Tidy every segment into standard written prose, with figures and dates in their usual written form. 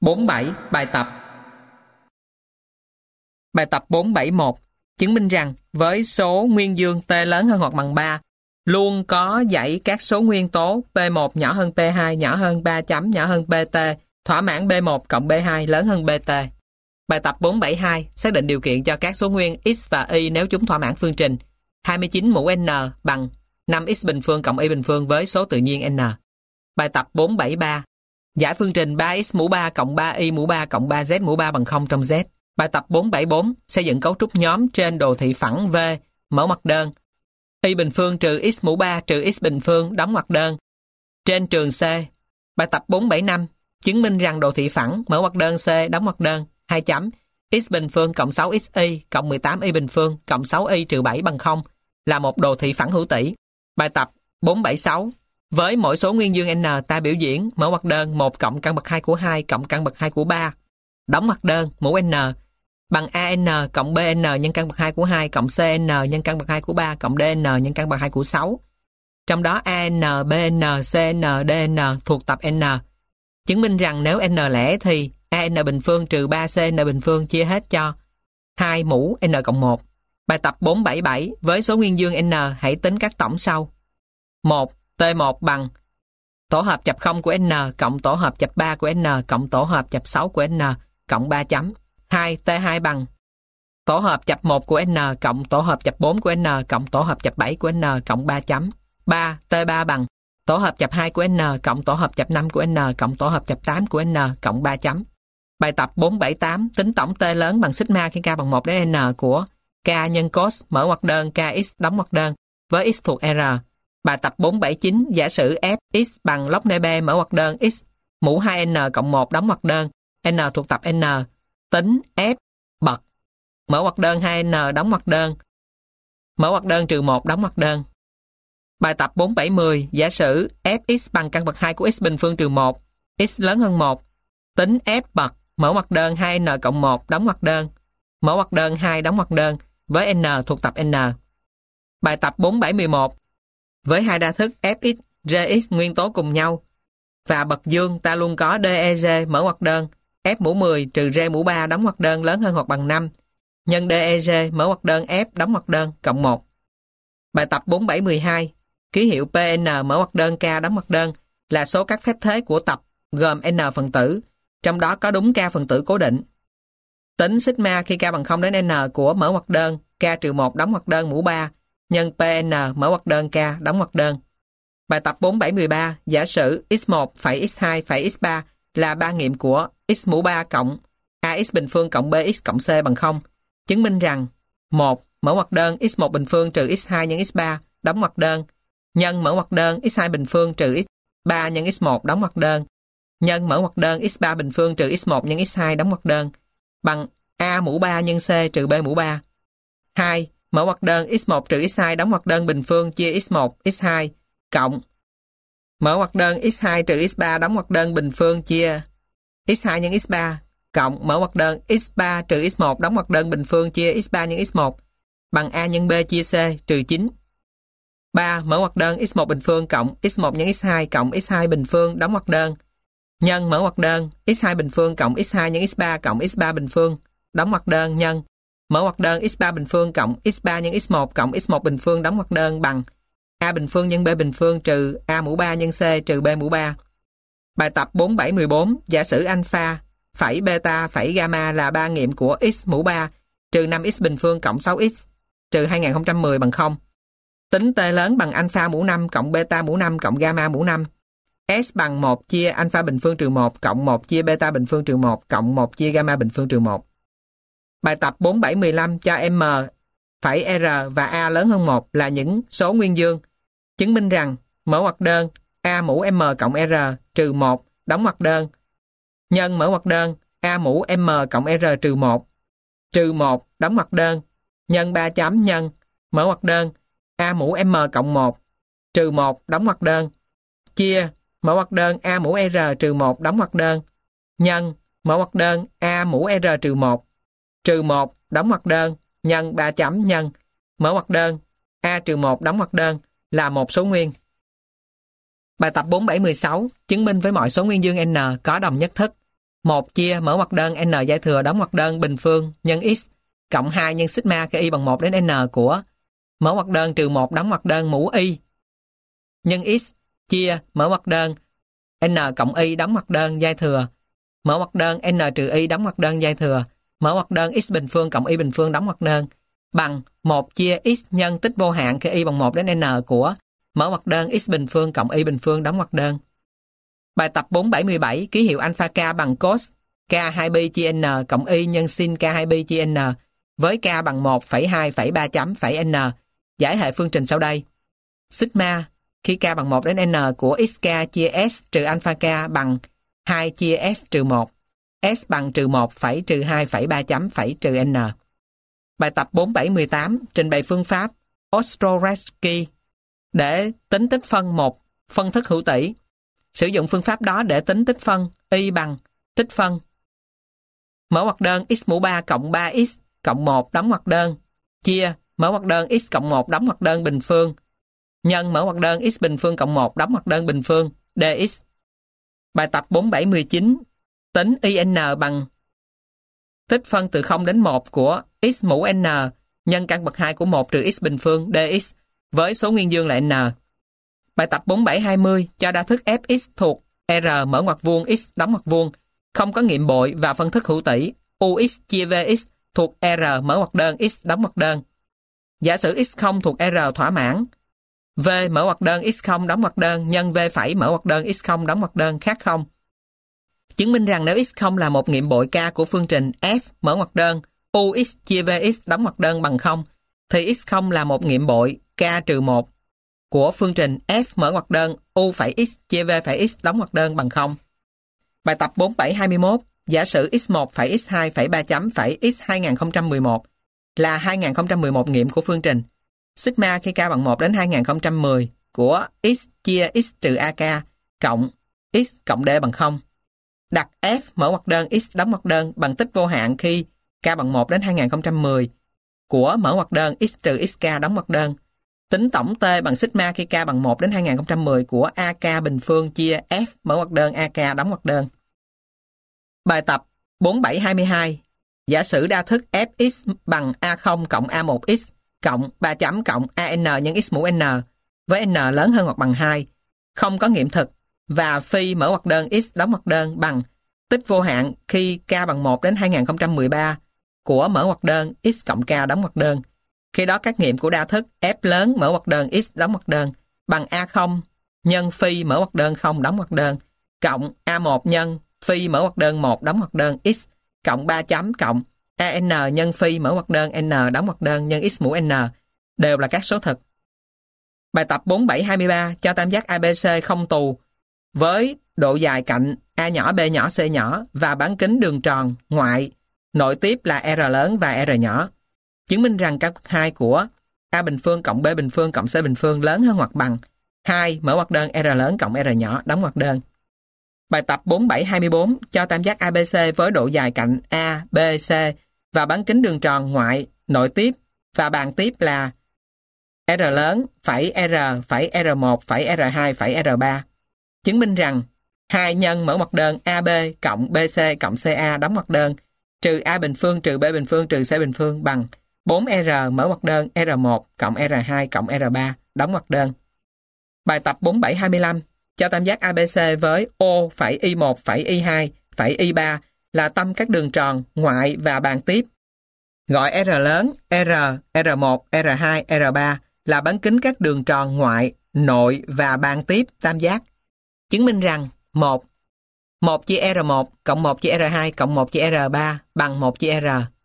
47. Bài tập. Bài tập 471. Chứng minh rằng với số nguyên dương T lớn hơn hoặc bằng 3, luôn có dãy các số nguyên tố P1 nhỏ hơn P2 nhỏ hơn 3 chấm nhỏ hơn PT, thỏa mãn B1 cộng B2 lớn hơn BT. Bài tập 472. Xác định điều kiện cho các số nguyên X và Y nếu chúng thỏa mãn phương trình 29 mũ N bằng 5X bình phương cộng Y bình phương với số tự nhiên N. Bài tập 473. Giải phương trình 3x mũ 3 cộng 3y mũ 3 cộng 3z mũ 3 bằng 0 trong Z. Bài tập 474. Xây dựng cấu trúc nhóm trên đồ thị phẳng V, mở ngoặc đơn. Y bình phương trừ x mũ 3 trừ x bình phương, đóng ngoặc đơn. Trên trường C. Bài tập 475. Chứng minh rằng đồ thị phẳng, mở ngoặc đơn C, đóng ngoặc đơn, 2 chấm, x bình phương cộng 6xy cộng 18y bình phương cộng 6y trừ 7 bằng 0 là một đồ thị phẳng hữu tỷ. Bài tập 476. Với mỗi số nguyên dương N, ta biểu diễn mở ngoặc đơn 1 cộng căn bậc 2 của 2 cộng căn bậc 2 của 3. Đóng ngoặc đơn mũ N bằng AN cộng BN nhân căn bậc 2 của 2 cộng CN nhân căn bậc 2 của 3 cộng DN nhân căn bậc 2 của 6. Trong đó AN, BN, CN, DN thuộc tập N. Chứng minh rằng nếu N lẻ thì AN bình phương trừ 3CN bình phương chia hết cho 2 mũ N cộng 1. Bài tập 477. Với số nguyên dương N, hãy tính các tổng sau. 1. T1 bằng tổ hợp chập 0 của N cộng tổ hợp chập 3 của N cộng tổ hợp chập 6 của N cộng 3 chấm. 2. T2 bằng tổ hợp chập 1 của N cộng tổ hợp chập 4 của N cộng tổ hợp chập 7 của N cộng 3 chấm. 3. T3 bằng tổ hợp chập 2 của N cộng tổ hợp chập 5 của N cộng tổ hợp chập 8 của N cộng 3 chấm. Bài tập 478. Tính tổng T lớn bằng sigma khi k bằng 1 đến N của k nhân cos mở ngoặc đơn kx đóng ngoặc đơn với x thuộc R. Bài tập 479. Giả sử f x bằng log nB mở ngoặc đơn x mũ 2n cộng 1 đóng ngoặc đơn n thuộc tập N. Tính f bậc mở ngoặc đơn 2n đóng ngoặc đơn mở ngoặc đơn trừ 1 đóng ngoặc đơn. Bài tập 470. Giả sử fx bằng căn bậc 2 của x bình phương trừ 1, x lớn hơn 1. Tính f bậc mở ngoặc đơn 2n cộng 1 đóng ngoặc đơn mở ngoặc đơn 2 đóng ngoặc đơn với n thuộc tập N. Bài tập 471. Với hai đa thức fx, gx nguyên tố cùng nhau và bậc dương, ta luôn có DEG mở ngoặc đơn f mũ 10 trừ g mũ 3 đóng ngoặc đơn lớn hơn hoặc bằng 5 nhân DEG mở ngoặc đơn f đóng ngoặc đơn cộng 1. Bài tập 4712. Ký hiệu PN mở ngoặc đơn k đóng ngoặc đơn là số các phép thế của tập gồm n phần tử, trong đó có đúng k phần tử cố định. Tính sigma khi k bằng 0 đến n của mở ngoặc đơn k trừ 1 đóng ngoặc đơn mũ 3 nhân PN mở ngoặc đơn k đóng ngoặc đơn. Bài tập 4713. Giả sử x1 phẩy x2 phẩy x3 là ba nghiệm của x mũ 3 cộng ax bình phương cộng bx cộng c bằng 0. Chứng minh rằng 1. Mở ngoặc đơn x1 bình phương trừ x2 nhân x3 đóng ngoặc đơn nhân mở ngoặc đơn x2 bình phương trừ x3 nhân x1 đóng ngoặc đơn nhân mở ngoặc đơn x3 bình phương trừ x1 nhân x2 đóng ngoặc đơn bằng a mũ 3 nhân c trừ b mũ 3. 2. Mở ngoặc đơn x1 trừ x2 đóng ngoặc đơn bình phương chia x1 x2 cộng mở ngoặc đơn x2 trừ x3 đóng ngoặc đơn bình phương chia x2 nhân x3 cộng mở ngoặc đơn x3 trừ x1 đóng ngoặc đơn bình phương chia x3 nhân x1 bằng a nhân b chia c trừ 9. 3. Mở ngoặc đơn x1 bình phương cộng x1 nhân x2 cộng x2 bình phương đóng ngoặc đơn nhân mở ngoặc đơn x2 bình phương cộng x2 nhân x3 cộng x3 bình phương đóng ngoặc đơn nhân mở ngoặc đơn x3 bình phương cộng x3 nhân x1 cộng x1 bình phương đóng ngoặc đơn bằng a bình phương nhân b bình phương trừ a mũ 3 nhân c trừ b mũ 3. Bài tập 4714. Giả sử alpha phẩy beta phẩy gamma là ba nghiệm của x mũ 3 trừ 5x bình phương cộng 6x trừ 2010 bằng 0. Tính t lớn bằng alpha mũ 5 cộng beta mũ 5 cộng gamma mũ 5. S bằng 1 chia alpha bình phương trừ 1 cộng 1 chia beta bình phương trừ 1 cộng 1 chia gamma bình phương trừ 1. Bài tập 4715 cho m phẩy r và a lớn hơn 1 là những số nguyên dương. Chứng minh rằng mở ngoặc đơn a mũ m cộng r trừ 1 đóng ngoặc đơn nhân mở ngoặc đơn a mũ m cộng r trừ 1 đóng ngoặc đơn nhân 3 chấm nhân mở ngoặc đơn a mũ m cộng 1 trừ 1 đóng ngoặc đơn chia mở ngoặc đơn a mũ r trừ 1 đóng ngoặc đơn nhân mở ngoặc đơn a mũ r trừ 1 đóng ngoặc đơn nhân 3 chấm nhân mở ngoặc đơn a trừ 1 đóng ngoặc đơn là một số nguyên. Bài tập 4716. Chứng minh với mọi số nguyên dương n có đồng nhất thức. 1 chia mở ngoặc đơn n giai thừa đóng ngoặc đơn bình phương nhân x cộng 2 nhân sigma khi y bằng 1 đến n của mở ngoặc đơn trừ 1 đóng ngoặc đơn mũ y nhân x chia mở ngoặc đơn n cộng y đóng ngoặc đơn giai thừa mở ngoặc đơn n trừ y đóng ngoặc đơn giai thừa mở ngoặc đơn x bình phương cộng y bình phương đóng ngoặc đơn bằng 1 chia x nhân tích vô hạn khi y bằng 1 đến n của mở ngoặc đơn x bình phương cộng y bình phương đóng ngoặc đơn. Bài tập 477 ký hiệu alpha k bằng cos k2pi chia n cộng y nhân sin k2pi chia n với k bằng 1,2,3 chấm phẩy n. Giải hệ phương trình sau đây. Sigma khi k bằng 1 đến n của xk chia s trừ alpha k bằng 2 chia s trừ 1. S bằng trừ 1 phẩy trừ 2,3 chấm phẩy trừ n. Bài tập 4718 trình bày phương pháp Ostrowski để tính tích phân một phân thức hữu tỉ. Sử dụng phương pháp đó để tính tích phân y bằng tích phân mở ngoặc đơn x mũ 3 cộng 3x cộng 1 đóng ngoặc đơn chia mở ngoặc đơn x cộng 1 đóng ngoặc đơn bình phương nhân mở ngoặc đơn x bình phương cộng 1 đóng ngoặc đơn bình phương dx. Bài tập 4719 tính in bằng tích phân từ 0 đến 1 của x mũ n nhân căn bậc 2 của 1 trừ x bình phương dx với số nguyên dương là n. Bài tập 4720 cho đa thức fx thuộc R mở ngoặc vuông x đóng ngoặc vuông không có nghiệm bội và phân thức hữu tỉ ux chia vx thuộc R mở ngoặc đơn x đóng ngoặc đơn. Giả sử x0 thuộc R thỏa mãn v mở ngoặc đơn x0 đóng ngoặc đơn nhân v phẩy mở ngoặc đơn x0 đóng ngoặc đơn khác 0. Chứng minh rằng nếu x0 là một nghiệm bội k của phương trình f mở ngoặc đơn ux chia vx đóng ngoặc đơn bằng 0 thì x0 là một nghiệm bội k trừ 1 của phương trình f mở ngoặc đơn u phẩy x chia v phẩy x đóng ngoặc đơn bằng 0. Bài tập 4721 giả sử x1 phẩy x2 phẩy 3 chấm phẩy x 2011 là 2011 nghiệm của phương trình sigma khi k bằng 1 đến 2010 của x chia x trừ ak cộng x cộng d bằng 0. Đặt f mở ngoặc đơn x đóng ngoặc đơn bằng tích vô hạn khi k bằng 1 đến 2010 của mở ngoặc đơn x trừ xk đóng ngoặc đơn. Tính tổng t bằng sigma khi k bằng 1 đến 2010 của ak bình phương chia f mở ngoặc đơn ak đóng ngoặc đơn. Bài tập 4722 giả sử đa thức fx bằng a0 cộng a1x cộng 3 chấm cộng an nhân x mũ n với n lớn hơn hoặc bằng 2 không có nghiệm thực và phi mở ngoặc đơn x đóng ngoặc đơn bằng tích vô hạn khi k bằng 1 đến 2013 của mở ngoặc đơn x cộng k đóng ngoặc đơn. Khi đó các nghiệm của đa thức f lớn mở ngoặc đơn x đóng ngoặc đơn bằng a0 nhân phi mở ngoặc đơn 0 đóng ngoặc đơn cộng a1 nhân phi mở ngoặc đơn 1 đóng ngoặc đơn x cộng 3 chấm cộng an nhân phi mở ngoặc đơn n đóng ngoặc đơn nhân x mũ n đều là các số thực. Bài tập 4723 cho tam giác ABC không tù với độ dài cạnh a nhỏ b nhỏ c nhỏ và bán kính đường tròn ngoại nội tiếp là r lớn và r nhỏ. Chứng minh rằng các bậc 2 của a bình phương cộng b bình phương cộng c bình phương lớn hơn hoặc bằng 2 mở ngoặc đơn r lớn cộng r nhỏ đóng ngoặc đơn. Bài tập 4724 cho tam giác ABC với độ dài cạnh A, B, C và bán kính đường tròn ngoại nội tiếp và bàn tiếp là r lớn phẩy r phẩy r1 phẩy r2 phẩy r3. Chứng minh rằng 2 nhân mở ngoặc đơn AB cộng BC cộng CA đóng ngoặc đơn trừ A bình phương trừ B bình phương trừ C bình phương bằng 4R mở ngoặc đơn R1 cộng R2 cộng R3 đóng ngoặc đơn. Bài tập 4725 cho tam giác ABC với O phẩy Y1 phẩy Y2 phẩy Y3 là tâm các đường tròn ngoại và bàn tiếp. Gọi R lớn R, R1, R2, R3 là bán kính các đường tròn ngoại, nội và bàn tiếp tam giác. Chứng minh rằng 1 chia R1 cộng 1 chia R2 cộng 1 chia R3 bằng 1 chia R.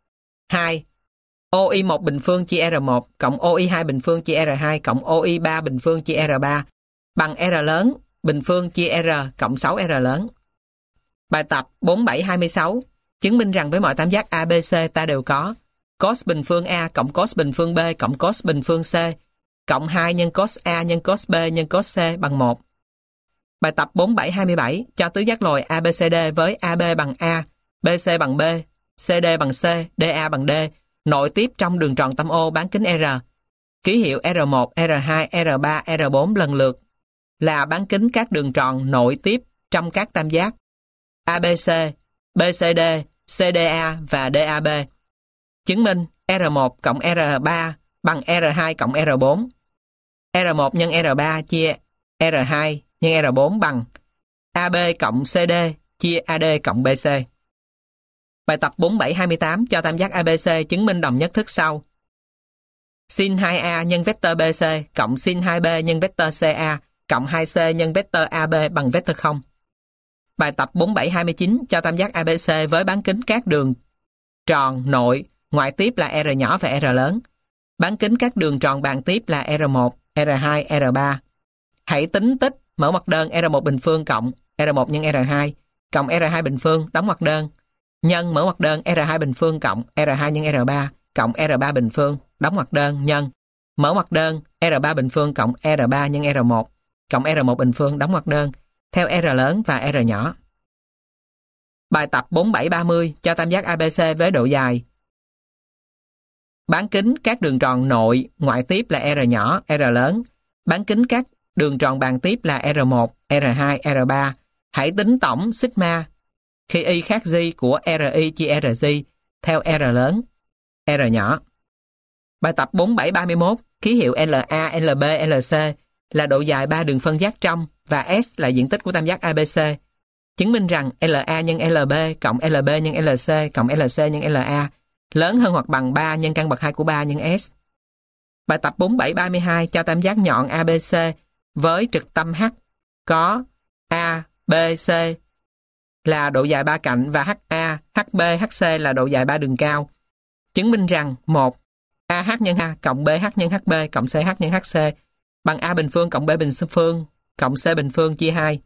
2. OI1 bình phương chia R1 cộng OI2 bình phương chia R2 cộng OI3 bình phương chia R3 bằng R lớn bình phương chia R cộng 6R lớn. Bài tập 4726 chứng minh rằng với mọi tam giác ABC ta đều có cos bình phương A cộng cos bình phương B cộng cos bình phương C cộng 2 nhân cos A nhân cos B nhân cos C bằng 1. Bài tập 4727 cho tứ giác lồi ABCD với AB bằng A, BC bằng B, CD bằng C, DA bằng D, nội tiếp trong đường tròn tâm O bán kính R. Ký hiệu R1, R2, R3, R4 lần lượt là bán kính các đường tròn nội tiếp trong các tam giác ABC, BCD, CDA và DAB. Chứng minh R1 cộng R3 bằng R2 cộng R4. R1 nhân R3 chia R2 nhân R4 bằng AB cộng CD chia AD cộng BC. Bài tập 4728 cho tam giác ABC chứng minh đồng nhất thức sau. Sin 2A nhân vectơ BC cộng sin 2B nhân vectơ CA cộng 2C nhân vectơ AB bằng vectơ 0. Bài tập 4729 cho tam giác ABC với bán kính các đường tròn nội, ngoại tiếp là R nhỏ và R lớn. Bán kính các đường tròn bàn tiếp là R1, R2, R3. Hãy tính tích mở ngoặc đơn R1 bình phương cộng R1 nhân R2 cộng R2 bình phương đóng ngoặc đơn nhân mở ngoặc đơn R2 bình phương cộng R2 nhân R3 cộng R3 bình phương đóng ngoặc đơn nhân mở ngoặc đơn R3 bình phương cộng R3 nhân R1 cộng R1 bình phương đóng ngoặc đơn theo R lớn và R nhỏ. Bài tập 4730 cho tam giác ABC với độ dài. Bán kính các đường tròn nội, ngoại tiếp là R nhỏ, R lớn. Bán kính các đường tròn bàn tiếp là R1, R2, R3. Hãy tính tổng sigma khi y khác G của RI chia RG theo R lớn, R nhỏ. Bài tập 4731, ký hiệu LA, LB, LC là độ dài 3 đường phân giác trong và S là diện tích của tam giác ABC. Chứng minh rằng LA nhân LB cộng LB nhân LC cộng LC nhân LA lớn hơn hoặc bằng 3 nhân căn bậc 2 của 3 nhân S. Bài tập 4732 cho tam giác nhọn ABC với trực tâm H có A, B, C là độ dài 3 cạnh và HA, HB, HC là độ dài 3 đường cao. Chứng minh rằng 1. AH nhân A cộng BH nhân HB cộng CH nhân HC bằng A bình phương cộng B bình phương cộng C bình phương chia 2.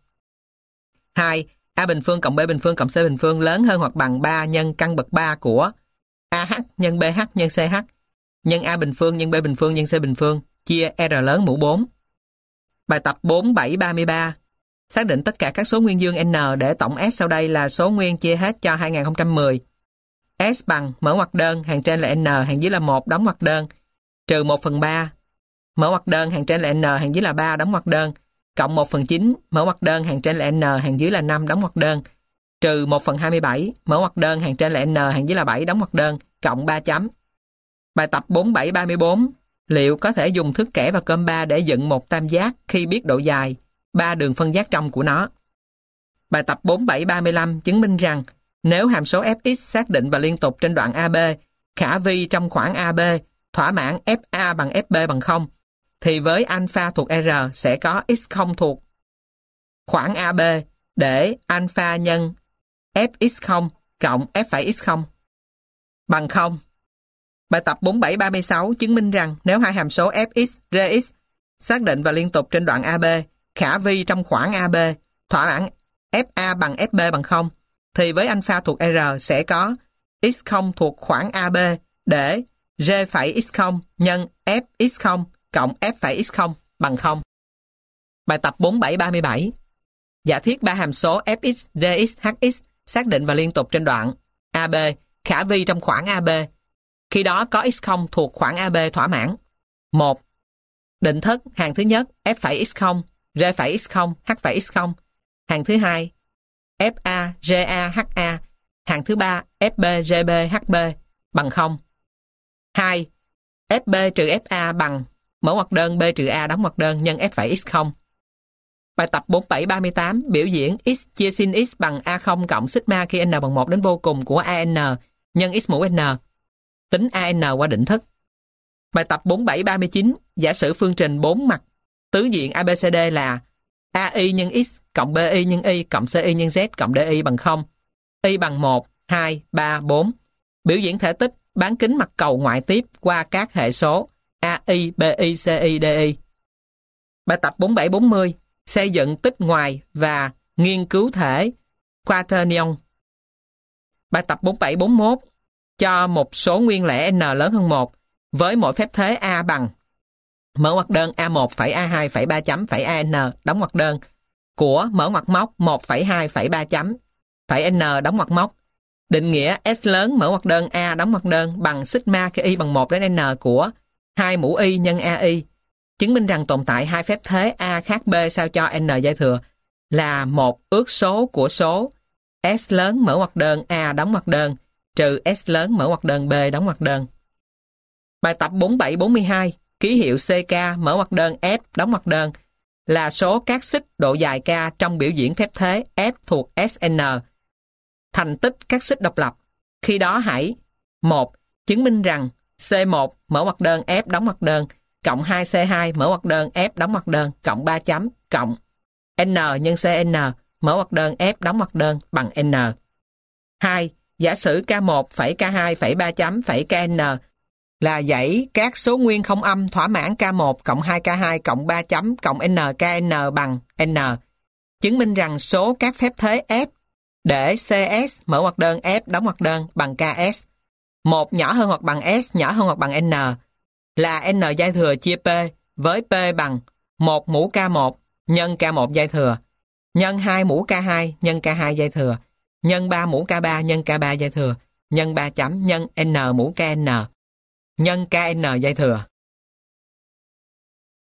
2. A bình phương cộng B bình phương cộng C bình phương lớn hơn hoặc bằng 3 nhân căn bậc 3 của AH nhân BH nhân CH nhân A bình phương nhân B bình phương nhân C bình phương chia R lớn mũ 4. Bài tập 4733 xác định tất cả các số nguyên dương N để tổng S sau đây là số nguyên chia hết cho 2010. S bằng mở ngoặc đơn, hàng trên là N, hàng dưới là 1, đóng ngoặc đơn, trừ 1/3, mở ngoặc đơn, hàng trên là N, hàng dưới là 3, đóng ngoặc đơn, cộng 1/9, mở ngoặc đơn, hàng trên là N, hàng dưới là 5, đóng ngoặc đơn, trừ 1/27, mở ngoặc đơn, hàng trên là N, hàng dưới là 7, đóng ngoặc đơn, cộng 3 chấm. Bài tập 4734, liệu có thể dùng thước kẻ và cơm 3 để dựng một tam giác khi biết độ dài 3 đường phân giác trong của nó? Bài tập 4735 chứng minh rằng nếu hàm số fx xác định và liên tục trên đoạn AB, khả vi trong khoảng AB thỏa mãn fa bằng fb bằng 0, thì với alpha thuộc R sẽ có x0 thuộc khoảng AB để alpha nhân fx0 cộng f'(x0) bằng 0. Bài tập 4736 chứng minh rằng nếu hai hàm số fx, rx xác định và liên tục trên đoạn AB, khả vi trong khoảng AB thỏa mãn fa bằng fb bằng 0, thì với alpha thuộc R sẽ có x0 thuộc khoảng AB để r'(x0) nhân fx0 cộng f'(x0) bằng 0. Bài tập 4737 giả thiết ba hàm số fx, rx, hx xác định và liên tục trên đoạn AB, khả vi trong khoảng AB. Khi đó có x0 thuộc khoảng AB thỏa mãn. 1. Định thức hàng thứ nhất f'(x0), r'(x0), h'(x0). Hàng thứ hai fa, ra, ha. Hàng thứ ba fb, gb, hb bằng 0. 2. fb trừ fa bằng mở ngoặc đơn b trừ a đóng ngoặc đơn nhân f'(x0). Bài tập 4738 biểu diễn x chia sin x bằng a0 cộng sigma khi n bằng 1 đến vô cùng của an nhân x mũ n. Tính an qua định thức. Bài tập 4739 giả sử phương trình 4 mặt tứ diện ABCD là AI nhân x cộng BI nhân y cộng CI nhân z cộng DI bằng 0. Y bằng 1, 2, 3, 4. Biểu diễn thể tích bán kính mặt cầu ngoại tiếp qua các hệ số AI, BI, CI, DI. Bài tập 4740 xây dựng tích ngoài và nghiên cứu thể quaternion. Bài tập 4741 cho một số nguyên lẻ n lớn hơn 1 với mỗi phép thế a bằng mở ngoặc đơn A1 phẩy A2 phẩy 3 chấm phẩy AN đóng ngoặc đơn của mở ngoặc móc 1,2 phẩy 3 chấm phẩy N đóng ngoặc móc. Định nghĩa S lớn mở ngoặc đơn A đóng ngoặc đơn bằng sigma khi y bằng 1 đến N của 2 mũ y nhân AI. Chứng minh rằng tồn tại hai phép thế A khác B sao cho N giai thừa là một ước số của số S lớn mở ngoặc đơn A đóng ngoặc đơn trừ S lớn mở ngoặc đơn B đóng ngoặc đơn. Bài tập 47-42, ký hiệu CK mở ngoặc đơn F đóng ngoặc đơn là số các xích độ dài K trong biểu diễn phép thế F thuộc Sn. Thành tích các xích độc lập. Khi đó hãy 1. Chứng minh rằng C1 mở ngoặc đơn F đóng ngoặc đơn cộng 2C2 mở ngoặc đơn F đóng ngoặc đơn cộng 3 chấm cộng N nhân CN mở ngoặc đơn F đóng ngoặc đơn bằng N. 2. Giả sử K1 phẩy K2 phẩy 3 chấm phẩy KN là dãy các số nguyên không âm thỏa mãn K1 cộng 2K2 cộng 3 chấm cộng NKN bằng N. Chứng minh rằng số các phép thế F để CS mở ngoặc đơn F đóng ngoặc đơn bằng KS. 1 nhỏ hơn hoặc bằng S nhỏ hơn hoặc bằng N là N giai thừa chia P với P bằng 1 mũ K1 nhân K1 giai thừa nhân 2 mũ K2 nhân K2 giai thừa nhân 3 mũ K3 nhân K3 giai thừa nhân 3 chấm nhân N mũ KN nhân KN giai thừa.